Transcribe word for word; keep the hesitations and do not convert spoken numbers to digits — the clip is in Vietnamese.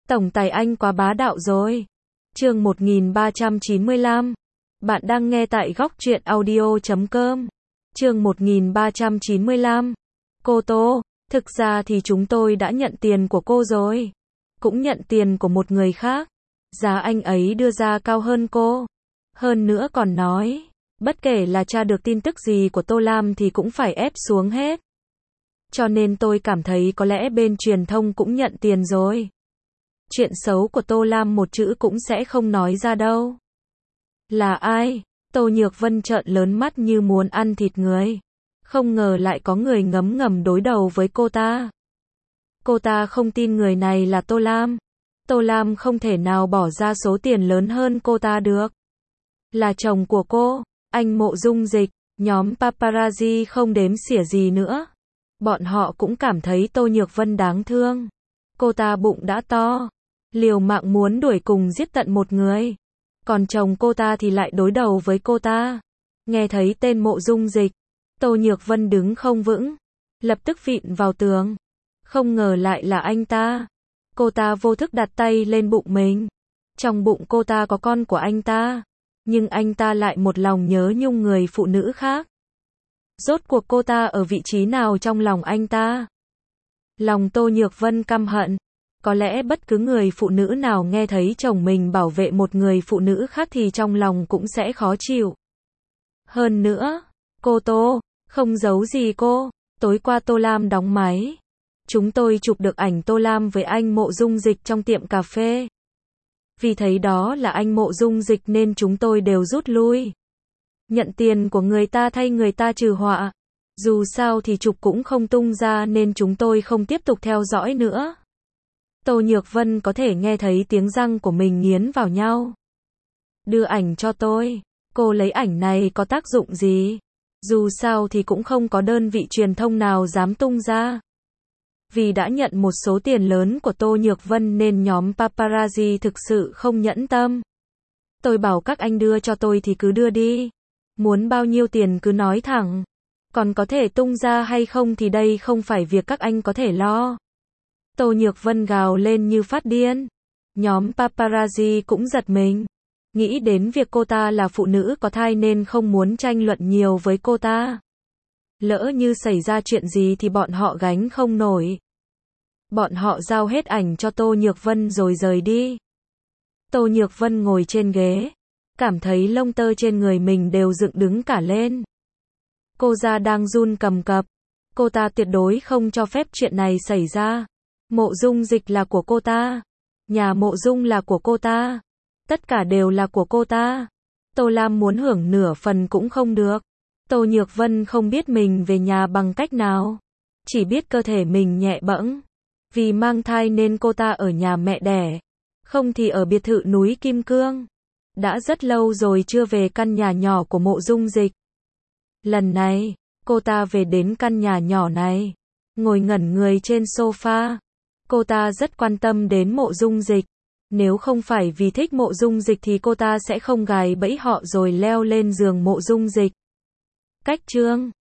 Tổng tài anh quá bá đạo rồi. Chương một nghìn ba trăm chín mươi lăm. Bạn đang nghe tại góc truyện audio chấm com. Chương một nghìn ba trăm chín mươi lăm. Cô Tô, thực ra thì chúng tôi đã nhận tiền của cô rồi. Cũng nhận tiền của một người khác. Giá anh ấy đưa ra cao hơn cô. Hơn nữa còn nói, bất kể là tra được tin tức gì của Tô Lam thì cũng phải ép xuống hết. Cho nên tôi cảm thấy có lẽ bên truyền thông cũng nhận tiền rồi. Chuyện xấu của Tô Lam một chữ cũng sẽ không nói ra đâu. Là ai? Tô Nhược Vân trợn lớn mắt như muốn ăn thịt người. Không ngờ lại có người ngấm ngầm đối đầu với cô ta. Cô ta không tin người này là Tô Lam. Tô Lam không thể nào bỏ ra số tiền lớn hơn cô ta được. Là chồng của cô, anh Mộ Dung Dịch, nhóm paparazzi không đếm xỉa gì nữa. Bọn họ cũng cảm thấy Tô Nhược Vân đáng thương. Cô ta bụng đã to, liều mạng muốn đuổi cùng giết tận một người. Còn chồng cô ta thì lại đối đầu với cô ta. Nghe thấy tên Mộ Dung Dịch, Tô Nhược Vân đứng không vững, lập tức vịn vào tường. Không ngờ lại là anh ta. Cô ta vô thức đặt tay lên bụng mình. Trong bụng cô ta có con của anh ta, nhưng anh ta lại một lòng nhớ nhung người phụ nữ khác. Rốt cuộc cô ta ở vị trí nào trong lòng anh ta? Lòng Tô Nhược Vân căm hận. Có lẽ bất cứ người phụ nữ nào nghe thấy chồng mình bảo vệ một người phụ nữ khác thì trong lòng cũng sẽ khó chịu. Hơn nữa, cô Tô, không giấu gì cô, tối qua Tô Lam đóng máy. Chúng tôi chụp được ảnh Tô Lam với anh Mộ Dung Dịch trong tiệm cà phê. Vì thấy đó là anh Mộ Dung Dịch nên chúng tôi đều rút lui. Nhận tiền của người ta thay người ta trừ họa. Dù sao thì chụp cũng không tung ra nên chúng tôi không tiếp tục theo dõi nữa. Tô Nhược Vân có thể nghe thấy tiếng răng của mình nghiến vào nhau. Đưa ảnh cho tôi. Cô lấy ảnh này có tác dụng gì? Dù sao thì cũng không có đơn vị truyền thông nào dám tung ra. Vì đã nhận một số tiền lớn của Tô Nhược Vân nên nhóm paparazzi thực sự không nhẫn tâm. Tôi bảo các anh đưa cho tôi thì cứ đưa đi. Muốn bao nhiêu tiền cứ nói thẳng. Còn có thể tung ra hay không thì đây không phải việc các anh có thể lo. Tô Nhược Vân gào lên như phát điên. Nhóm paparazzi cũng giật mình. Nghĩ đến việc cô ta là phụ nữ có thai nên không muốn tranh luận nhiều với cô ta. Lỡ như xảy ra chuyện gì thì bọn họ gánh không nổi. Bọn họ giao hết ảnh cho Tô Nhược Vân rồi rời đi. Tô Nhược Vân ngồi trên ghế, cảm thấy lông tơ trên người mình đều dựng đứng cả lên. Cô da đang run cầm cập. Cô ta tuyệt đối không cho phép chuyện này xảy ra. Mộ Dung Dịch là của cô ta. Nhà Mộ Dung là của cô ta. Tất cả đều là của cô ta. Tô Lam muốn hưởng nửa phần cũng không được. Tô Nhược Vân không biết mình về nhà bằng cách nào. Chỉ biết cơ thể mình nhẹ bẫng. Vì mang thai nên cô ta ở nhà mẹ đẻ. Không thì ở biệt thự núi Kim Cương. Đã rất lâu rồi chưa về căn nhà nhỏ của Mộ Dung Dịch. Lần này, cô ta về đến căn nhà nhỏ này. Ngồi ngẩn người trên sofa. Cô ta rất quan tâm đến Mộ Dung Dịch. Nếu không phải vì thích Mộ Dung Dịch thì cô ta sẽ không gài bẫy họ rồi leo lên giường Mộ Dung Dịch. Cách chương